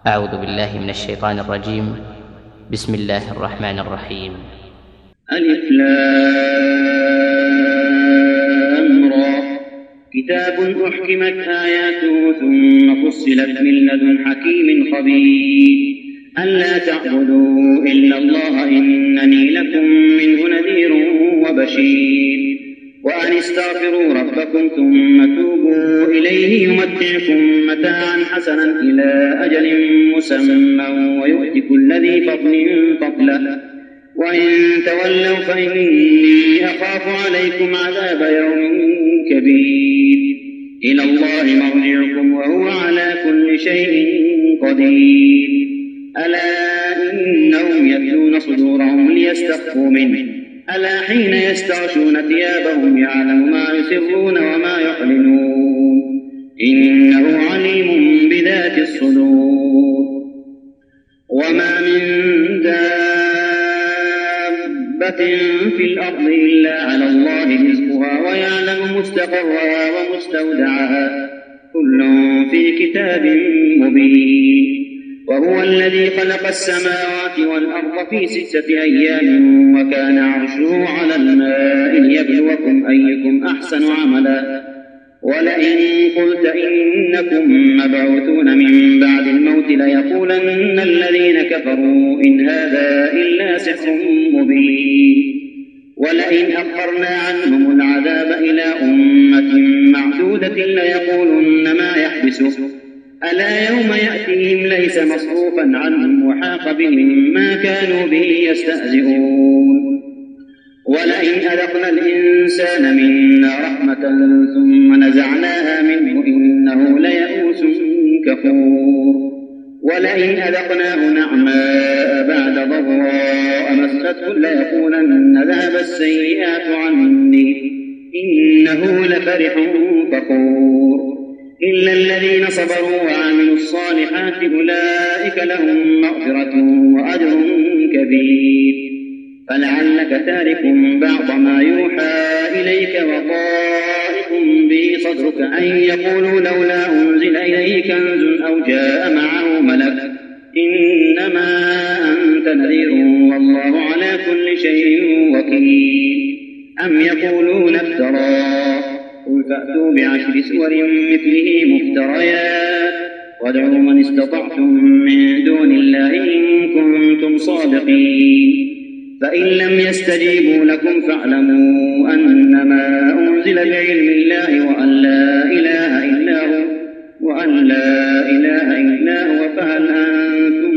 أعوذ بالله من الشيطان الرجيم. بسم الله الرحمن الرحيم. ألف لام را كتاب أحكمت آياته ثم فصلت من لدن حكيم خبير ألا تعبدوا إلا الله إنني لكم منه نذير وبشير وأن استغفروا ربكم ثم توبوا إليه يمتعكم متاعا حسنا إلى أجل مسمى ويؤتي كل ذي فضل فضله وإن تولوا فإني أخاف عليكم عذاب يوم كبير إلى الله مرجعكم وهو على كل شيء قدير ألا إنهم يبدون صدورهم ليستخفوا منه ألا حين يستغشون ثيابهم يعلم ما يسرون وما يعلنون إنه عليم بذات الصدور وما من دابة في الأرض إلا على الله رزقها ويعلم مستقرها ومستودعها كل في كتاب مبين وهو الذي خلق السماوات والأرض في 6 أيام وكان عرشه على الماء ليبلوكم أيكم أحسن عملا ولئن قلت إنكم مبعوثون من بعد الموت ليقولن الذين كفروا إن هذا إلا سحر مبين ولئن أخرنا عنهم العذاب إلى أمة معدودة ليقولن ما يحبسه ألا يوم يأتيهم ليس مصروفا عنهم وحاق بهم ما كانوا به يستهزئون ولئن أذقنا الإنسان منا رحمة ثم نزعناها منه إنه ليئوس كفور ولئن أذقناه نعماء بعد ضراء مسته ليقولن ذهب السيئات عني إنه لفرح فخور إلا الذين صبروا وعملوا الصالحات أولئك لهم مغفرة وأجر كبير فلعلك تارك بعض ما يوحى إليك وضائق به صدرك أن يقولوا لولا أنزل إليه كنز أو جاء معه ملك إنما أنت نذير والله على كل شيء وكيل أم يقولون افتراه قل فأتوا ب10 سور مثله مفتريات وادعوا من استطعتم من دون الله إن كنتم صادقين فإن لم يستجيبوا لكم فاعلموا أنما أنزل بعلم الله وأن لا إله إلا هو فهل أنتم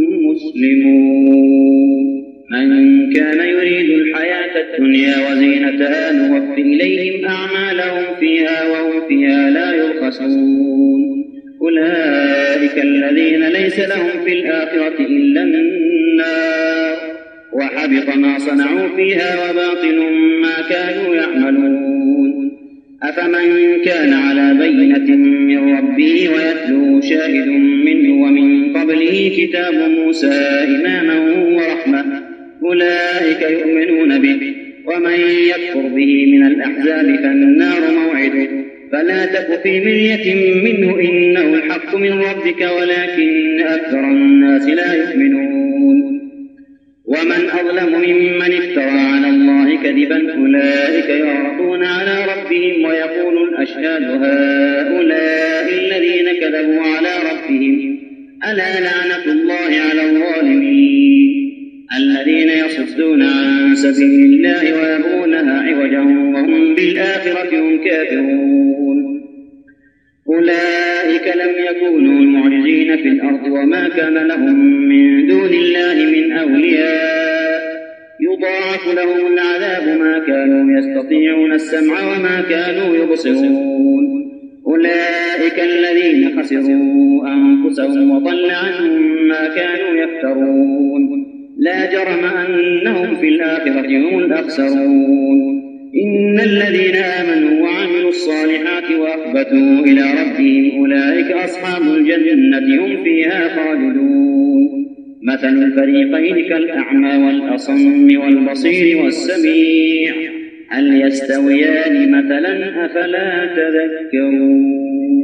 مسلمون من كان يريد الحياة الدنيا وزينتها نوفي إليهم أعمالهم فيها وهم فيها لا يبخسون أولئك الذين ليس لهم في الآخرة إلا النار وحبط ما صنعوا فيها وباطل ما كانوا يعملون أفمن كان على بينة من ربه ويتلوه شاهد منه ومن قبله كتاب موسى إماما ورحمة أولئك يؤمنون به ومن يكفر به من الأحزاب فالنار موعده فلا تك في مرية منه إنه الحق من ربك ولكن أكثر الناس لا يؤمنون ومن أظلم ممن افترى على الله كذبا أولئك يعرضون على ربهم ويقول الأشهاد هؤلاء الذين كذبوا على ربهم ألا لعنة الله على الظالمين الذين يصدون عن سبيل الله ويبغونها عوجا وهم بالآخرة هم كافرون أولئك لم يكونوا معجزين في الأرض وما كان لهم من دون الله من أولياء يضاعف لهم العذاب ما كانوا يستطيعون السمع وما كانوا يبصرون أولئك الذين خسروا أنفسهم وضل عنهم ما كانوا يفترون لا جرم أنهم في الآخرة هم الأخسرون إن الذين آمنوا وعملوا الصالحات وأخبتوا إلى ربهم أولئك أصحاب الجنة هم فيها خالدون مثل الفريقين كالأعمى والأصم والبصير والسميع هل يستويان مثلا أفلا تذكرون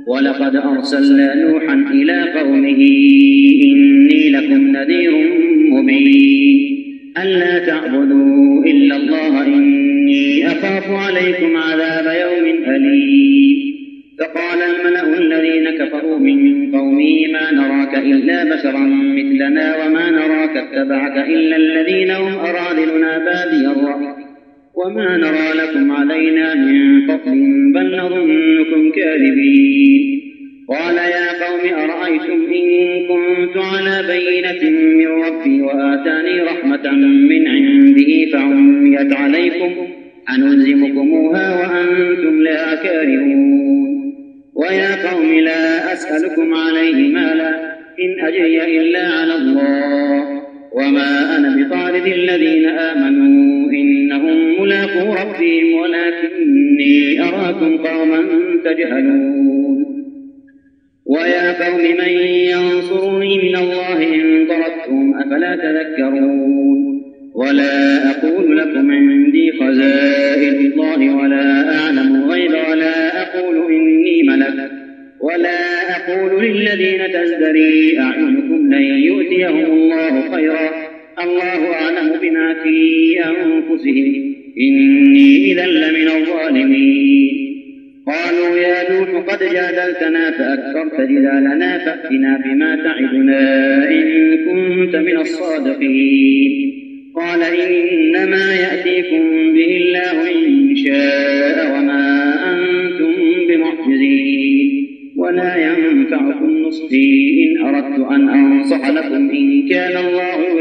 ولقد أرسلنا نوحا إلى قومه إني لكم نذير مبين ألا تعبدوا إلا الله إني أخاف عليكم عذاب يوم أليم. فقال الملأ الذين كفروا من قومه ما نراك إلا بشرا مثلنا وما نراك اتبعك إلا الذين هم أراذلنا بادي الرأي وما نرى لكم علينا من فضل بل نظنكم كاذبين. قال يا قوم أرأيتم إن كنت على بينة من ربي وآتاني رحمة من عنده فعميت عليكم أنلزمكموها وأنتم لا كارهون. ويا قوم لا أسألكم عليه مالا إن أجري إلا على الله وما أنا بطارد الذين آمنوا إنهم ملاقو ربهم ولكني أراكم قوما تجهلون. ويا قوم من ينصرني من الله إن طردتم أفلا تذكرون. ولا أقول لكم عندي خزائن الله ولا أعلم الغيب ولا أقول إني ملك ولا أقول للذين تزدري أعينكم لن يؤتيهم الله خيرا الله أعلم بما في أنفسهم إني إذا لمن الظالمين. قالوا يا نوح قد جادلتنا فأكثرت جدالنا فأتنا بما تعدنا إن كنت من الصادقين. قال إنما يأتيكم به الله إن شاء وما أنتم بمعجزين ولا ينفعكم نصحي إن أردت أن أنصح لكم إن كان الله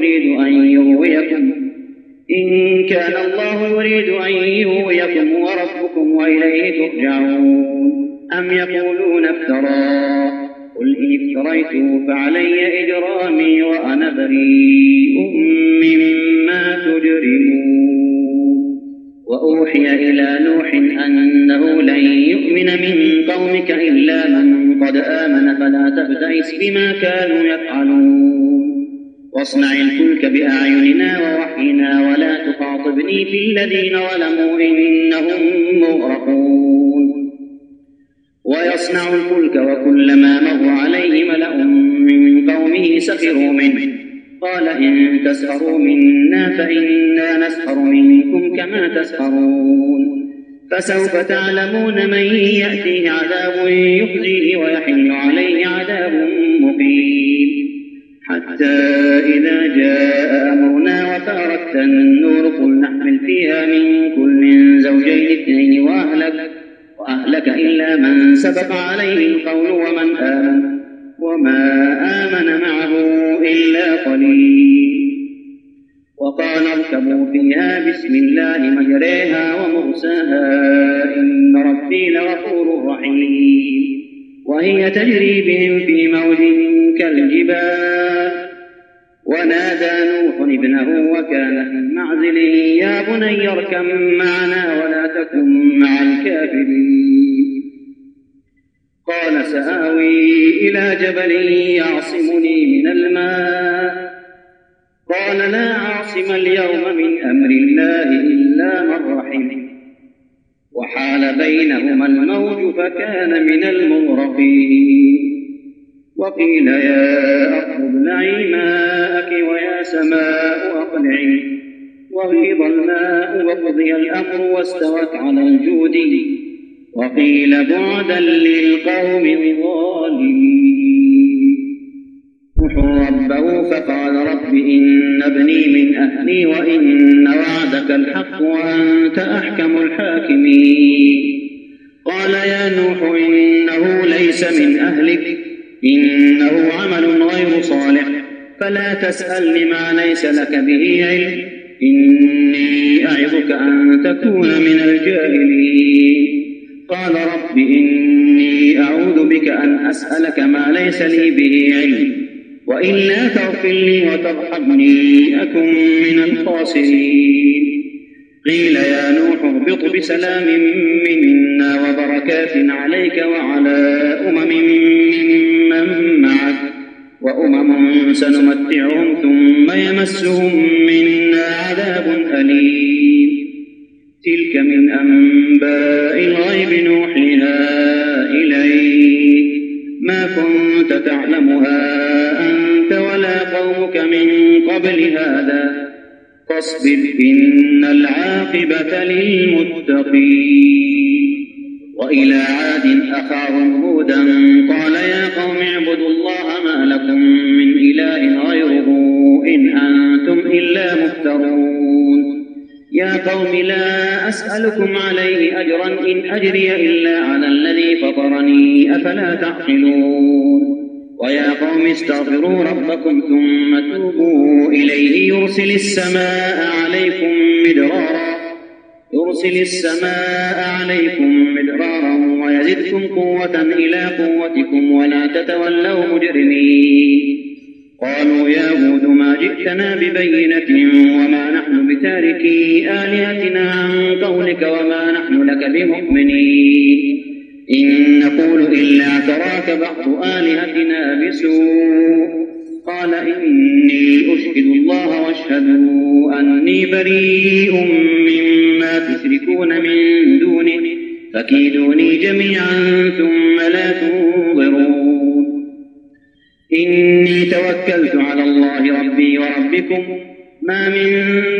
يريد أن يغويكم وربكم وإليه ترجعون. أم يقولون افتراه قل إن افتريته فعلي إجرامي وأنا بريء مما تجرمون. وأوحي إلى نوح أنه لن يؤمن من قومك إلا من قد آمن فلا تبتئس بما كانوا يفعلون. واصنع الفلك بأعيننا ووحينا ولا تخاطبني في الذين ظلموا إنهم مغرقون. ويصنع الفلك وكلما مر عليه ملأ من قومه سخروا منه قال إن تسخروا منا فإنا نسخر منكم كما تسخرون. فسوف تعلمون من يأتيه عذاب يخزيه ويحل عليه عذاب مقيم. حتى إذا جاء أمرنا وفارت النور قل نحمل فيها من كل زوجين اثنين وأهلك إلا من سبق عليه القول وما آمن معه إلا قليل. وقال اركبوا فيها بسم الله مجريها ومرساها إن ربي لغفور رحيم. وهي تجري بهم في موج كالجبال. ونادى نوح ابنه وكان في معزل يا بني اركب معنا ولا تكن مع الكافرين. قال سآوي إلى جبل يعصمني من الماء قال لا عاصم اليوم من أمر الله إلا من رحم وحال بينهما الموج فكان من المغرقين. وقيل يا أرض ابلعي ماءك ويا سماء أقلعي وغيض الماء وقضي الأمر واستوت على الجود وقيل بعدا للقوم الظالمين. نوح ربه فقال رب إن ابني من أهلي وإن وعدك الحق وأنت أحكم الحاكمين. قال يا نوح إنه ليس من أهلك إنه عمل غير صالح فلا تسألني ما ليس لك به علم إني أعظك أن تكون من الجاهلين. قال رب إني أعوذ بك أن أسألك ما ليس لي به علم وإلا تغفر لي وترحمني أكن من الخاسرين. قيل يا نوح اهبط بسلام منا وبركات عليك وعلى أمم ممن معك وأمم سنمتعهم ثم يمسهم منا عذاب أليم. تلك من أنباء الغيب نوحيها إليك ما كنت تعلمها أنت ولا قومك من قبل هذا فاصبر إن العاقبة للمتقين. وإلى عاد أخاهم هودا قال يا قوم اعبدوا الله ما لكم من إله غيره إن أنتم إلا مفترون. يا قوم لا أسألكم عليه أجرا إن أجري إلا على الذي فطرني أفلا تعقلون. ويا قوم استغفروا ربكم ثم توبوا إليه يرسل السماء عليكم مدرارا ويزدكم قوة إلى قوتكم ولا تتولوا مجرمين. قالوا يا هود ما جئتنا ببينة وما نحن بتاركي آلهتنا عن قولك وما نحن لك بمؤمنين إن نقول إلا اعتراك بعض آلهتنا بسوء. قال إني أشهد الله واشهدوا أني بريء مما تشركون من دونه فكيدوني جميعا ثم لا تنظرون. إني توكلت على الله ربي وربكم ما من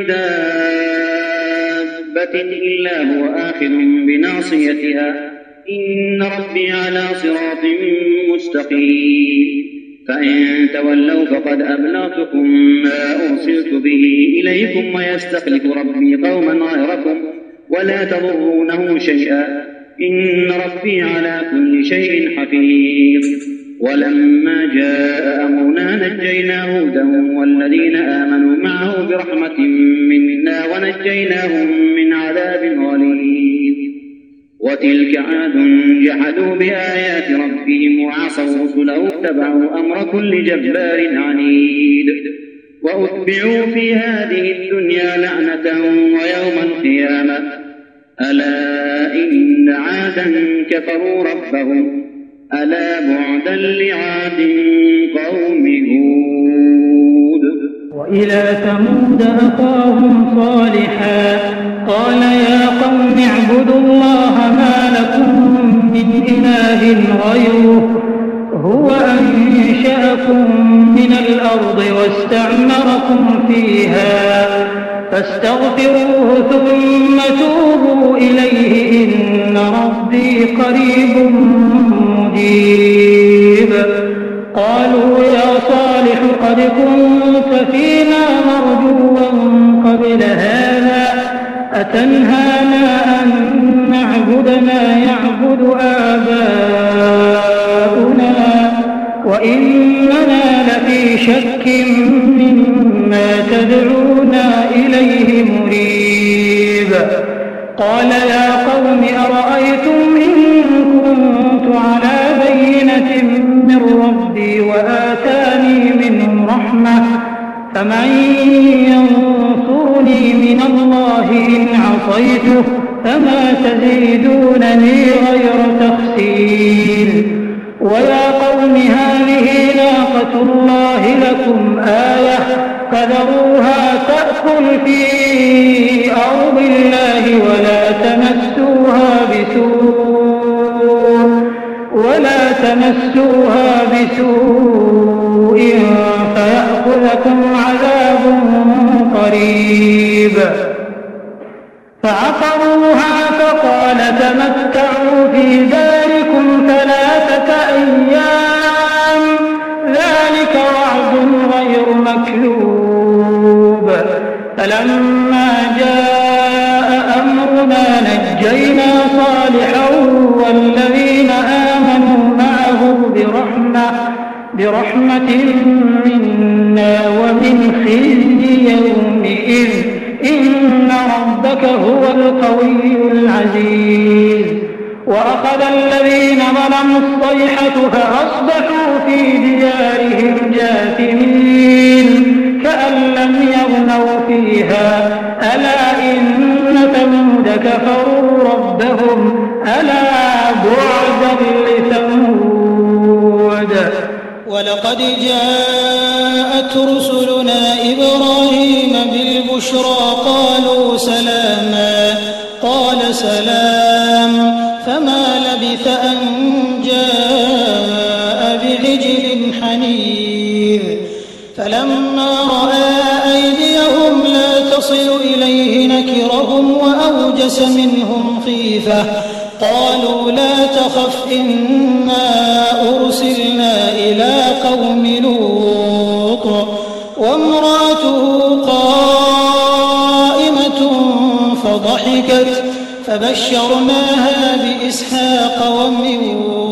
دابة إلا هو آخذ بناصيتها إن ربي على صراط مستقيم. فإن تولوا فقد أبلغتكم ما أرسلت به إليكم ويستخلف ربي قوما غيركم ولا تضرونه شيئا إن ربي على كل شيء حفيظ. ولما جاء أمرنا نجينا هودا والذين آمنوا معه برحمة منا ونجيناهم من عذاب غليظ. وتلك عاد جحدوا بآيات ربهم وعصوا رسله واتبعوا أمر كل جبار عنيد. وأتبعوا في هذه الدنيا لعنة ويوم القيامة ألا إن عادا كفروا ربهم ألا بعدا لعاد قوم هود. وإلى ثمود أخاهم صالحا قال يا قوم اعبدوا الله ما لكم من إله غيره هو أنشأكم من الأرض واستعمركم فيها فاستغفروه ثم توبوا إليه إن ربي قريب مجيب. قالوا يا صالح قد كنت فينا مرجوا قبل هذا أتنهانا أن نعبد ما يعبد آباؤنا وإننا لفي شك مما تدعونا إليه مريب. قال يا قوم أرأيتم إن كنت على بينة من ربي وآتاني منه رحمة فمن ينصرني من الله إن عصيته فما تزيدونني غير تخسير. ويا قوم هذه ناقة الله لكم آية فذروها تأكل في أرض الله ولا تمسوها بسوء فيأخذكم عذاب قريب. فعقروها فقال تمتعوا في داركم 3 أيام ذلك وعد غير مكذوب. فلما جاء أمرنا نجينا صالحا والذين آمنوا معه برحمة منا ومن خزي يومئذ إن ربك هو القوي العزيز. وأخذ الذين ظلموا الصيحة فأصبحوا في ديارهم جاثمين كأن لم يغنوا فيها ألا إن ثمود كفروا ربهم ألا بعدا لثمود. ولقد جاءت رسلنا إبراهيم بالبشرى قالوا سلاما قال سلام فما لبث أن جاء غليظ فلما رأى أيديهم لا تصل إليه نكرهم وأوجس منهم خيفة قالوا لا تخف إنا أرسلنا إلى قوم لوط وامرأته قائمة فضحكت فبشرناها بإسحاق ومن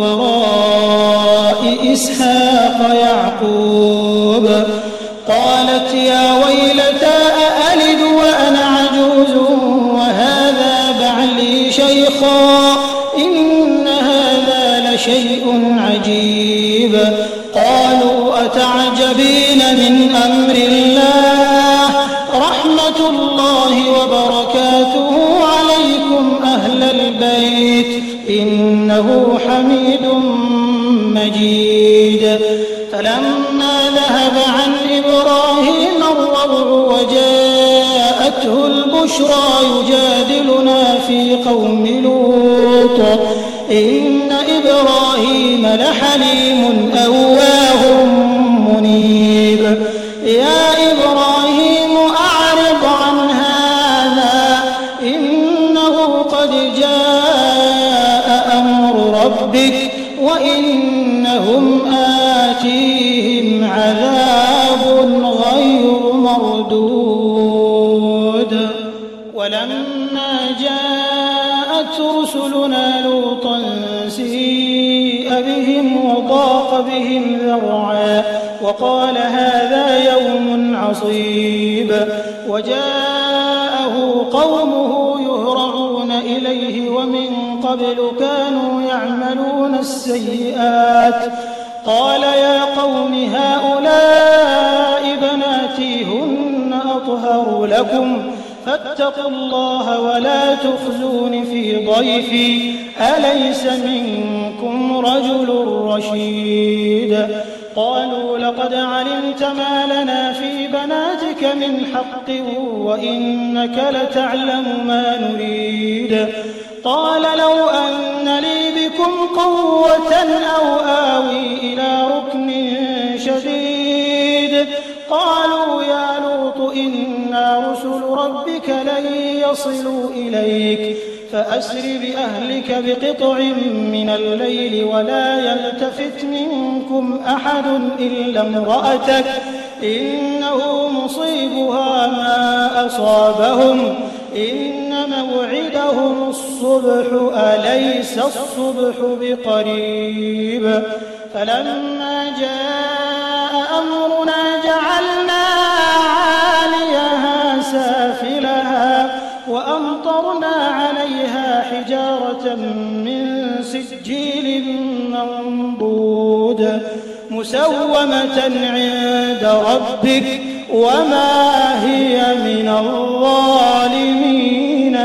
وراء إسحاق يعقوب قالت يا ويلتى أألد وأنا عجوز وهذا بعلي شيخا إن هذا لشيء عجيب قالوا أتعجبين من أمر الله رحمة الله وبركاته عليكم أهل البيت إنه حميد مجيد فلما ذهب عن إبراهيم الروع وجاءته البشرى يجادلنا في قوم لوط إن إبراهيم لحليم أواه منيب يا إبراهيم أعرض عن هذا إنه قد جاء أمر ربك وإنهم آتيهم عذاب غير مردود ولما جاءت رسلنا لوطا سيء بهم وضاق بهم ذرعا وقال هذا يوم عصيب وجاءه قومه يهرعون إليه ومن قبل كانوا يعملون السيئات قال يا قوم هؤلاء بناتي هن أطهر لكم فاتقوا الله ولا تخزون في ضيفي أليس منكم رجل رشيد قالوا لقد علمت ما لنا في بناتك من حق وإنك لتعلم ما نريد قال لو أن لي بكم قوة أو آوي إلى ركن شديد قالوا يا لوط إنا رسل ربك لن يصلوا إليك فأسر بأهلك بقطع من الليل ولا يلتفت منكم أحد إلا امرأتك إنه مصيبها ما أصابهم إن موعدهم الصبح أليس الصبح بقريب فلما جاء أمرنا جعلنا عاليها سافلها وأمطرنا عليها حجارة من سجيل منضود مسومة عند ربك وما هي من الظالمين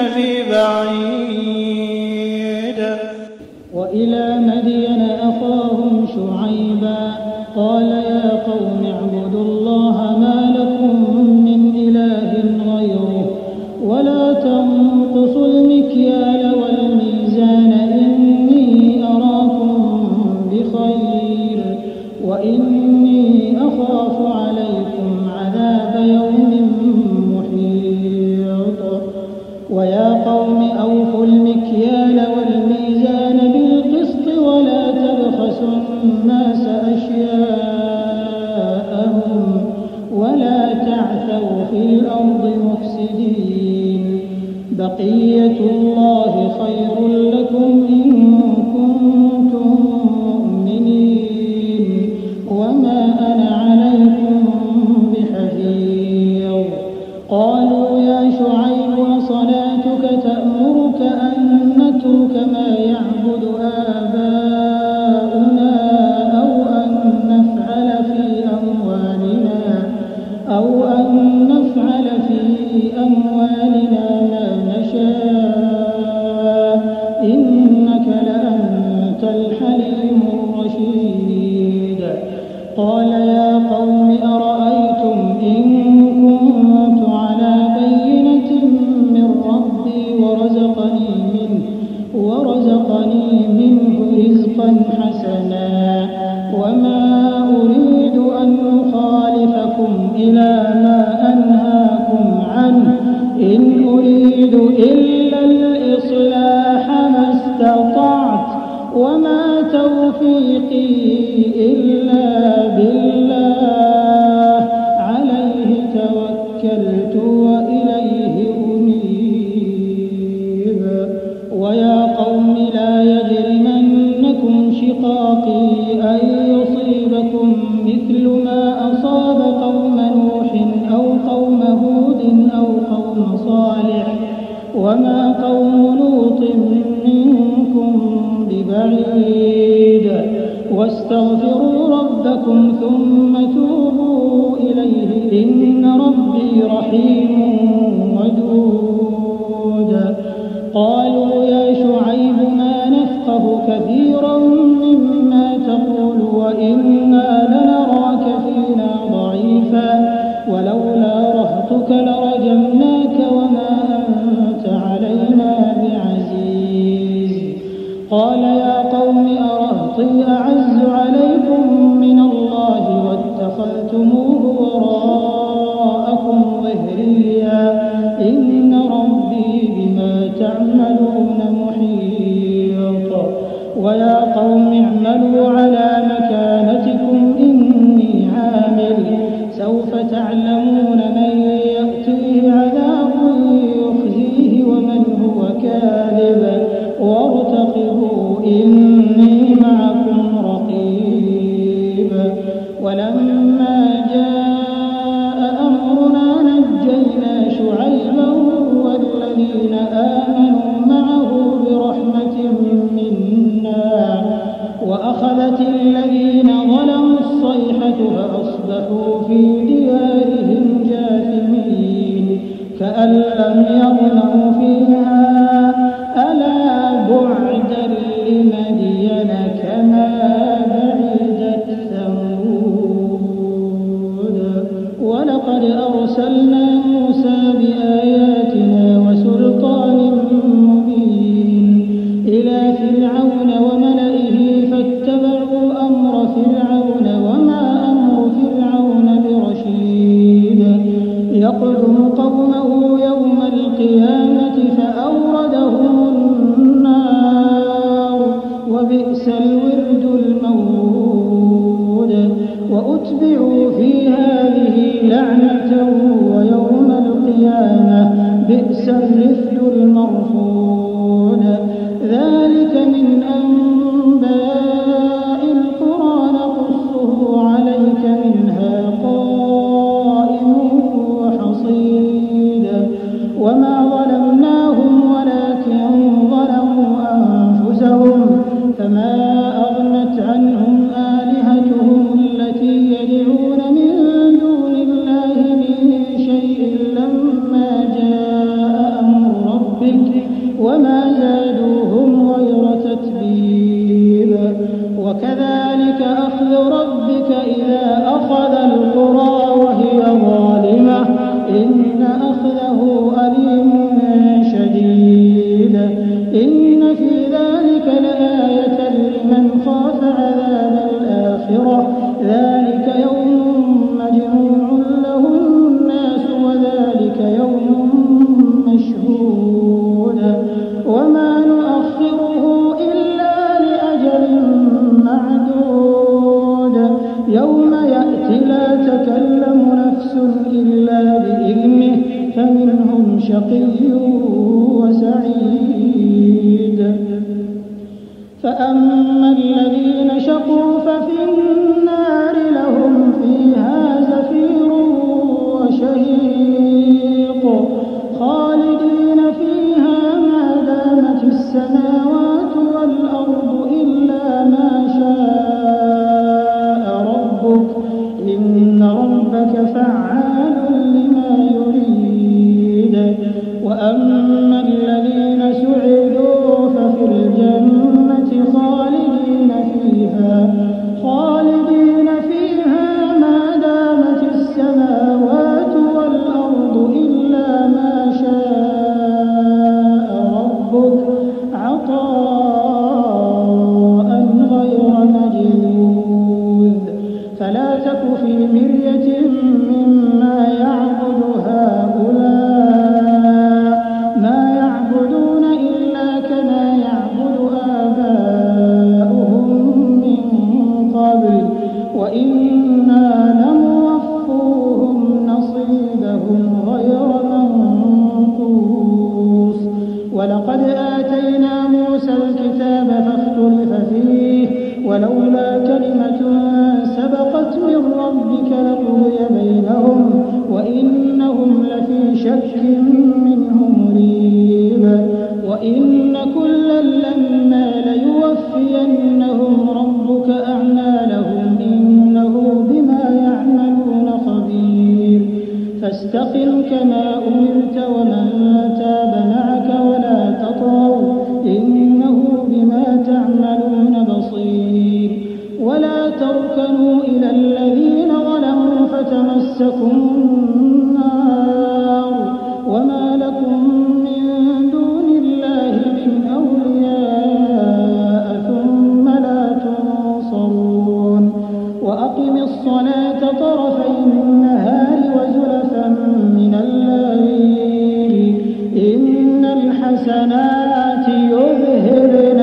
ببعيد وإلى مدين أخاهم شعيبا قال يا قوم اعبدوا الله ما لكم من إله غيره ولا تنقصوا المكيال والميزان إني أراكم بخير وإني أخاف عليكم عذاب يوم محيط ويا قوم أوفوا المكيال والميزان بالقسط ولا تبخسوا الناس أشياءهم ولا تعثوا في الأرض مفسدين بقية الله خير لكم إن كنتم مؤمنين وما أنا عليكم بحفيظ قالوا يا شعيب وصلاتك تأمرك أن نترك ما يعبد آباؤنا أو أن نفعل في أموالنا ما نشاء إنك لأنت الحليم الرشيد قال يا قوم أرأيتم إن كنت على بينة من ربي ورزقني منه رزقا حسنا وما أريد أن مثل ما أصاب قوم نوح أو قوم هود أو قوم صالح وما قوم لوط منكم ببعيد واستغفروا ربكم ثم توبوا إليه إن ربي رحيم ودود. قالوا يا شعيب ما نفقه كثيرا مما تقول وإنا لنراك فينا ضعيفا ولولا رهطك لرجمناك وما أنت علينا بعزيز. قال يا قوم أرهطي أعز عليكم من الله واتخذتموه وراءكم ظهريا إن ربي بما تعملون محيط. ويا قوم اعملوا على مكانتكم إني عامل سوف تعلمون من يأتيه عذاب يخزيه ومن هو كاذب وارتقبوا إني معكم رقيب. ولما جاء أمرنا نجينا شعيبا والذين آمنوا معه برحمة منا وأخذت الذين ظلموا الصيحة فأصبحوا في ديارهم جاثمين كأن لم يغنوا فيها ألا بعدا لمدين كما بعدت ثمود. ولقد أرسلنا موسى بآياتنا وسلطان مبين إلى فرعون وملئه فاتبعوا أمر فرعون وما أمر فرعون برشيد يقدم قومه يوم القيامة فأوردهم النار وبئس الورد المورود. وأتبعوا في هذه لعنة ويوم القيامة بئس الرفد المرفود. ذلك من أنباء القرى نقصه عليك منها قائم وحصيد. وما ظلمناهم ولكن ظلموا أنفسهم فما أغنت عنهم آلهتهم التي يدعون من دون الله من شيء لما جاء أمر ربك وما زادوهم غير تتبيب. وكذلك أخذ ربك إذا أخذ القرى وهي ظالمة إن أخذه أليم شديد. إن في ذلك لآية لمن خاف عذاب الآخرة ذلك يوم مجموع له الناس وذلك يوم مشهود. وما نؤخره إلا لأجل معدود يوم يأتي لا تكلم نفس إلا بإذنه فمنهم شقي وسعيد. فأما الذين شقوا ففي النار لهم فيها زفير وشهيق خالدين فيها ما دامت السماوات والأرض إلا ما شاء ربك إن ربك فعال لما يريد. وأما الذين سعدوا ففي الجنة خالدين فيها ما دامت السماوات والأرض إلا ما شاء ربك عطاء غير مجذوذ. فلا تك في مرية مما يعبد هؤلاء ما يعبدون إلا كما يعبد آباؤهم من قبل وإنا لموفوهم نصيبهم غير منقوص. ولقد آتينا موسى الكتاب فاختلف فيه ولولا كلمة سبقت من ربك لقضي بينهم وإنهم لفي شك منه مريب وإن كلا لما ليوفينهم ربك أعمالهم إنه بما يعملون خبير فاستقم كما أمرت ومن تاب معك ولا تطغوا إنه بما تعملون بصير ولا تركنوا إلى الذين ظلموا فتمسكم النار وما لكم من دون الله من أولياء ثم لا تنصرون وأقم الصلاة طرفي النهار وزلفا من الليل إن الحسنات يذهبن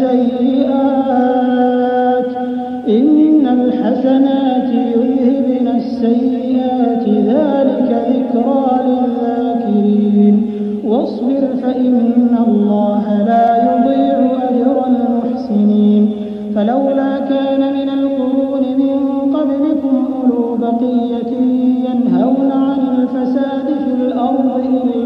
السيئات ذلك ذكرى للذاكرين واصبر فإن الله لا يضيع أجر المحسنين فلولا كان من القرون من قبلكم أولو بقية ينهون عن الفساد في الأرض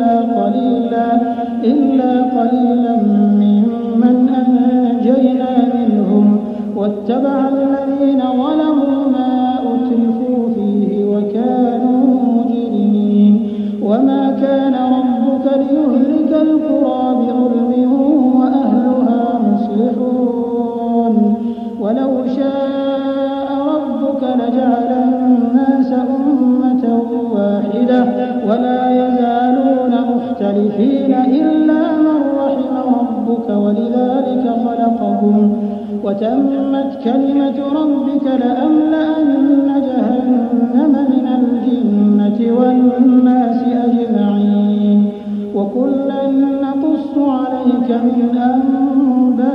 إلا قليلا ممن أنجينا منهم واتبع الذين ظلموا ما أترفوا فيه وكانوا مجرمين وما كان ربك ليهلك القرى بظلم وأهلها مصلحون ولو شاء ربك لجعل الناس أمة واحدة ولا يزالون مختلفين إلا من رحم ربك ولذلك خلقهم وتمت كلمة ربك لأملأن جهنم من الجنة والناس أجمعين وكلا نقص عليك من أنباء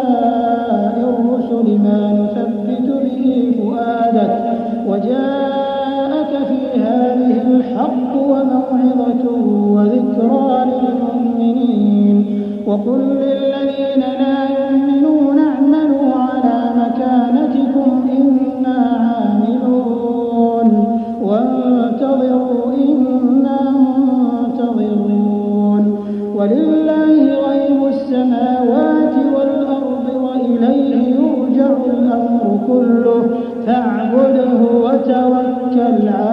الرسل ما نثبت به فؤادك وجاءك في هذه الحق وموعظة وذكرى للمؤمنين وقل للذين لا يؤمنون اعملوا على مكانتكم إنا عاملون وانتظروا إنا منتظرون ولله غيب السماوات والأرض وإليه يرجع الأمر كله فاعبده وتوكل عليه